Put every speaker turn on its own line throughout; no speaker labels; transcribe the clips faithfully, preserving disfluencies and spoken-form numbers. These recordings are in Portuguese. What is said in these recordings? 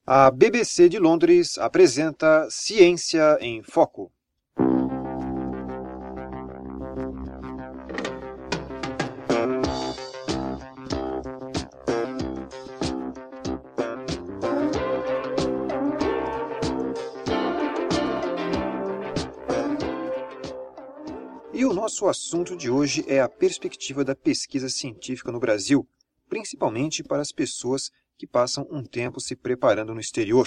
A B B C de Londres apresenta Ciência em Foco. E o nosso assunto de hoje é a perspectiva da pesquisa científica no Brasil, principalmente para as pessoas que passam um tempo se preparando no exterior.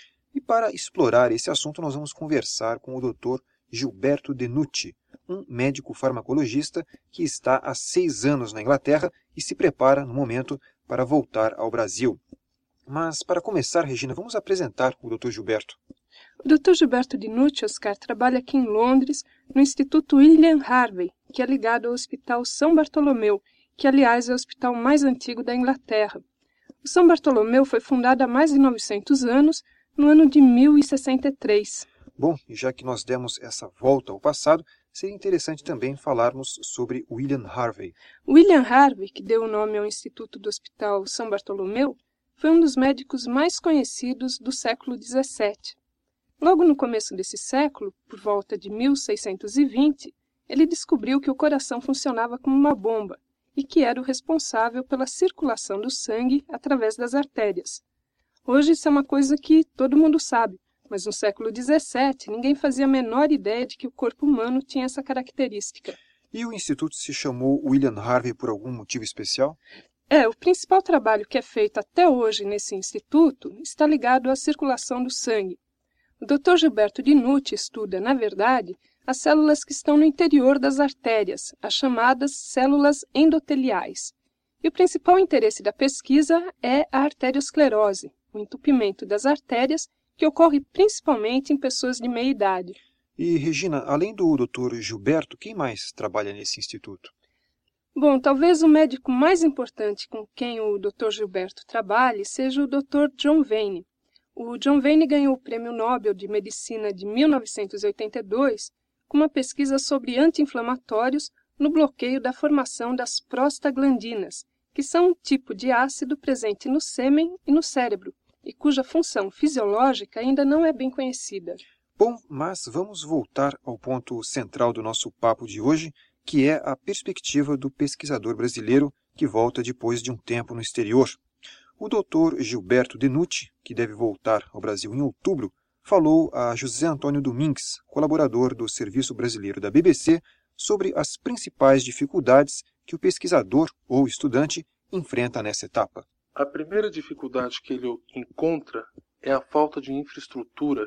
E para explorar esse assunto, nós vamos conversar com o doutor Gilberto Denucci, um médico farmacologista que está há seis anos na Inglaterra e se prepara, no momento, para voltar ao Brasil. Mas, para começar, Regina, vamos apresentar o doutor Gilberto.
O doutor Gilberto Denucci, Oscar, trabalha aqui em Londres, no Instituto William Harvey, que é ligado ao Hospital São Bartolomeu, que, aliás, é o hospital mais antigo da Inglaterra. O São Bartolomeu foi fundado há mais de novecentos anos, no ano de mil e sessenta e três.
Bom, e já que nós demos essa volta ao passado, seria interessante também falarmos sobre William Harvey.
William Harvey, que deu o nome ao Instituto do Hospital São Bartolomeu, foi um dos médicos mais conhecidos do século dezessete. Logo no começo desse século, por volta de mil seiscentos e vinte, ele descobriu que o coração funcionava como uma bomba e que era o responsável pela circulação do sangue através das artérias. Hoje isso é uma coisa que todo mundo sabe, mas no século dezessete ninguém fazia a menor ideia de que o corpo humano tinha essa característica.
E o instituto se chamou William Harvey por algum motivo especial?
É, o principal trabalho que é feito até hoje nesse instituto está ligado à circulação do sangue. O doutor Gilberto Denucci estuda, na verdade, as células que estão no interior das artérias, as chamadas células endoteliais. E o principal interesse da pesquisa é a arteriosclerose, o entupimento das artérias, que ocorre principalmente em pessoas de meia idade.
E, Regina, além do doutor Gilberto, quem mais trabalha nesse instituto?
Bom, talvez o médico mais importante com quem o doutor Gilberto trabalhe seja o doutor John Vane. O John Vane ganhou o Prêmio Nobel de Medicina de mil novecentos e oitenta e dois com uma pesquisa sobre anti-inflamatórios no bloqueio da formação das prostaglandinas, que são um tipo de ácido presente no sêmen e no cérebro, e cuja função fisiológica ainda não é bem conhecida.
Bom, mas vamos voltar ao ponto central do nosso papo de hoje, que é a perspectiva do pesquisador brasileiro que volta depois de um tempo no exterior. O doutor Gilberto Denucci, que deve voltar ao Brasil em outubro, falou a José Antônio Domingues, colaborador do Serviço Brasileiro da B B C, sobre as principais dificuldades que o pesquisador ou estudante enfrenta nessa etapa.
A primeira dificuldade que ele encontra é a falta de infraestrutura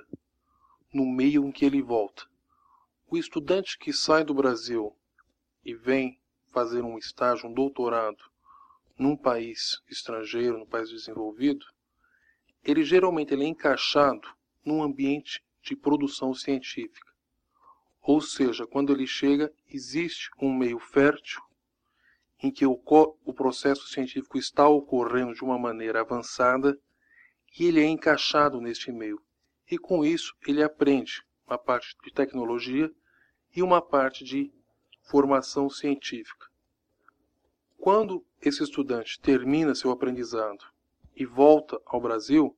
no meio em que ele volta. O estudante que sai do Brasil e vem fazer um estágio, um doutorado, num país estrangeiro, num país desenvolvido, ele geralmente ele é encaixado num ambiente de produção científica. Ou seja, quando ele chega, existe um meio fértil em que o, o processo científico está ocorrendo de uma maneira avançada e ele é encaixado neste meio. E com isso ele aprende uma parte de tecnologia e uma parte de formação científica. Quando esse estudante termina seu aprendizado e volta ao Brasil,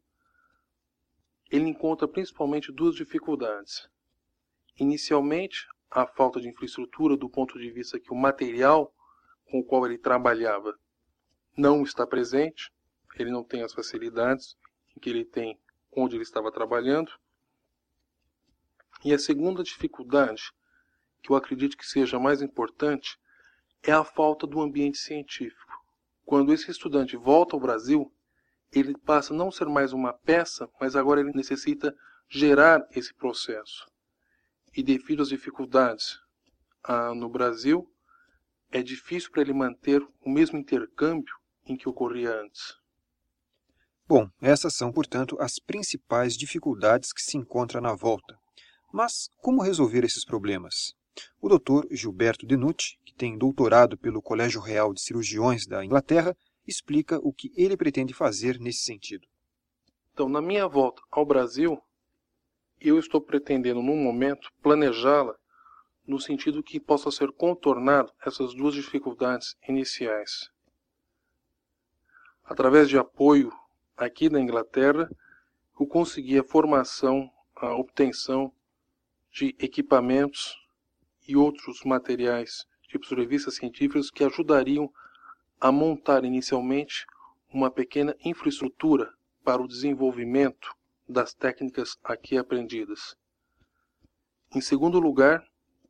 ele encontra principalmente duas dificuldades. Inicialmente, a falta de infraestrutura do ponto de vista que o material com o qual ele trabalhava não está presente, ele não tem as facilidades que ele tem onde ele estava trabalhando. E a segunda dificuldade, que eu acredito que seja mais importante, é a falta do ambiente científico. Quando esse estudante volta ao Brasil, ele passa a não ser mais uma peça, mas agora ele necessita gerar esse processo. E devido às dificuldades ah, no Brasil, é difícil para ele manter o mesmo intercâmbio em que ocorria antes.
Bom, essas são, portanto, as principais dificuldades que se encontra na volta. Mas como resolver esses problemas? O doutor Gilberto Denucci, que tem doutorado pelo Colégio Real de Cirurgiões da Inglaterra, explica o que ele pretende fazer nesse sentido.
Então, na minha volta ao Brasil, eu estou pretendendo, num momento, planejá-la no sentido que possa ser contornado essas duas dificuldades iniciais. Através de apoio aqui na Inglaterra, eu consegui a formação, a obtenção de equipamentos e outros materiais, tipo revistas científicas, que ajudariam a montar inicialmente uma pequena infraestrutura para o desenvolvimento das técnicas aqui aprendidas. Em segundo lugar,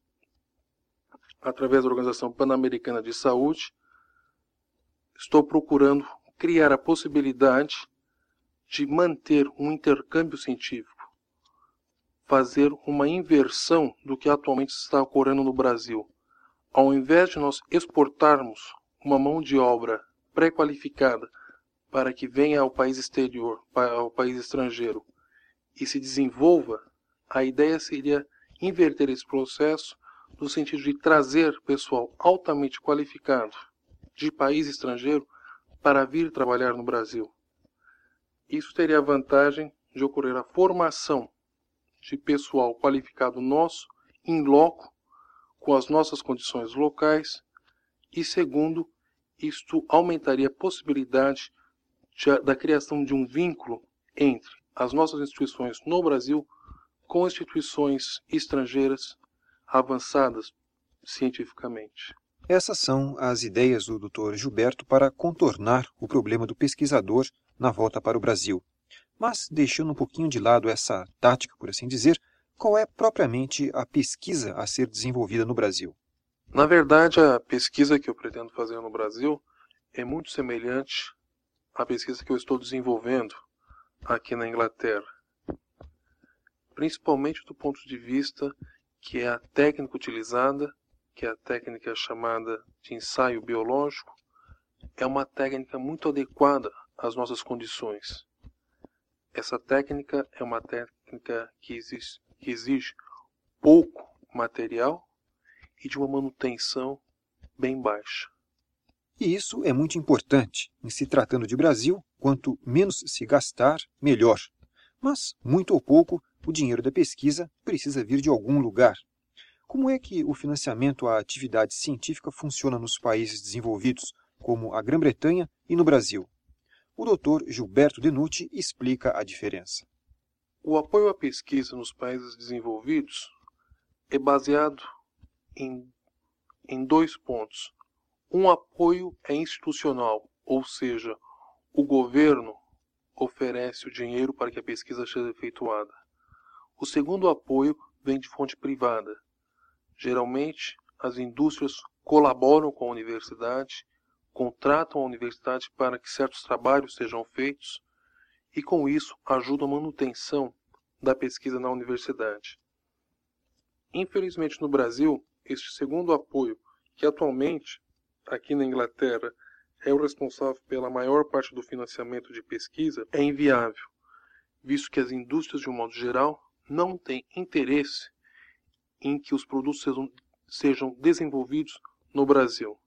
através da Organização Pan-Americana de Saúde, estou procurando criar a possibilidade de manter um intercâmbio científico, fazer uma inversão do que atualmente está ocorrendo no Brasil. Ao invés de nós exportarmos uma mão de obra pré-qualificada para que venha ao país exterior, ao país estrangeiro, e se desenvolva, a ideia seria inverter esse processo no sentido de trazer pessoal altamente qualificado de país estrangeiro para vir trabalhar no Brasil. Isso teria a vantagem de ocorrer a formação de pessoal qualificado nosso, in loco, com as nossas condições locais, e segundo, isto aumentaria a possibilidade de, da criação de um vínculo entre as nossas instituições no Brasil com instituições estrangeiras avançadas cientificamente.
Essas são as ideias do doutor Gilberto para contornar o problema do pesquisador na volta para o Brasil. Mas, deixando um pouquinho de lado essa tática, por assim dizer, qual é propriamente a pesquisa a ser desenvolvida no Brasil?
Na verdade, a pesquisa que eu pretendo fazer no Brasil é muito semelhante à pesquisa que eu estou desenvolvendo aqui na Inglaterra. Principalmente do ponto de vista que é a técnica utilizada, que é a técnica chamada de ensaio biológico, é uma técnica muito adequada às nossas condições. Essa técnica é uma técnica que exige, que exige pouco material e de uma manutenção bem baixa.
E isso é muito importante. Em se tratando de Brasil, quanto menos se gastar, melhor. Mas, muito ou pouco, o dinheiro da pesquisa precisa vir de algum lugar. Como é que o financiamento à atividade científica funciona nos países desenvolvidos, como a Grã-Bretanha e no Brasil? O doutor Gilberto Denucci explica a diferença.
O apoio à pesquisa nos países desenvolvidos é baseado em, em dois pontos. Um apoio é institucional, ou seja, o governo oferece o dinheiro para que a pesquisa seja efetuada. O segundo apoio vem de fonte privada. Geralmente, as indústrias colaboram com a universidade, contratam a universidade para que certos trabalhos sejam feitos e, com isso, ajudam a manutenção da pesquisa na universidade. Infelizmente, no Brasil, este segundo apoio, que atualmente, aqui na Inglaterra, é o responsável pela maior parte do financiamento de pesquisa, é inviável, visto que as indústrias, de um modo geral, não têm interesse em que os produtos sejam, sejam desenvolvidos no Brasil.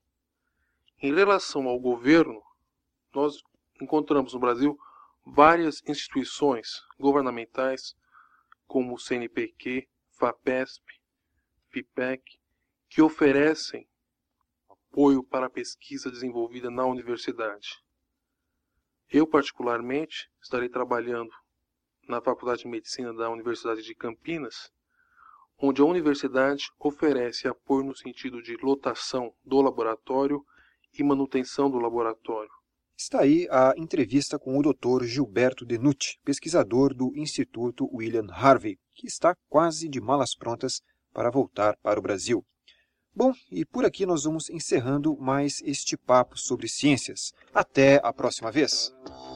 Em relação ao governo, nós encontramos no Brasil várias instituições governamentais, como o C N P Q, FAPESP, FIPEC, que oferecem apoio para a pesquisa desenvolvida na universidade. Eu, particularmente, estarei trabalhando na Faculdade de Medicina da Universidade de Campinas, onde a universidade oferece apoio no sentido de lotação do laboratório e manutenção do laboratório.
Está aí a entrevista com o doutor Gilberto Denucci, pesquisador do Instituto William Harvey, que está quase de malas prontas para voltar para o Brasil. Bom, e por aqui nós vamos encerrando mais este papo sobre ciências. Até a próxima vez!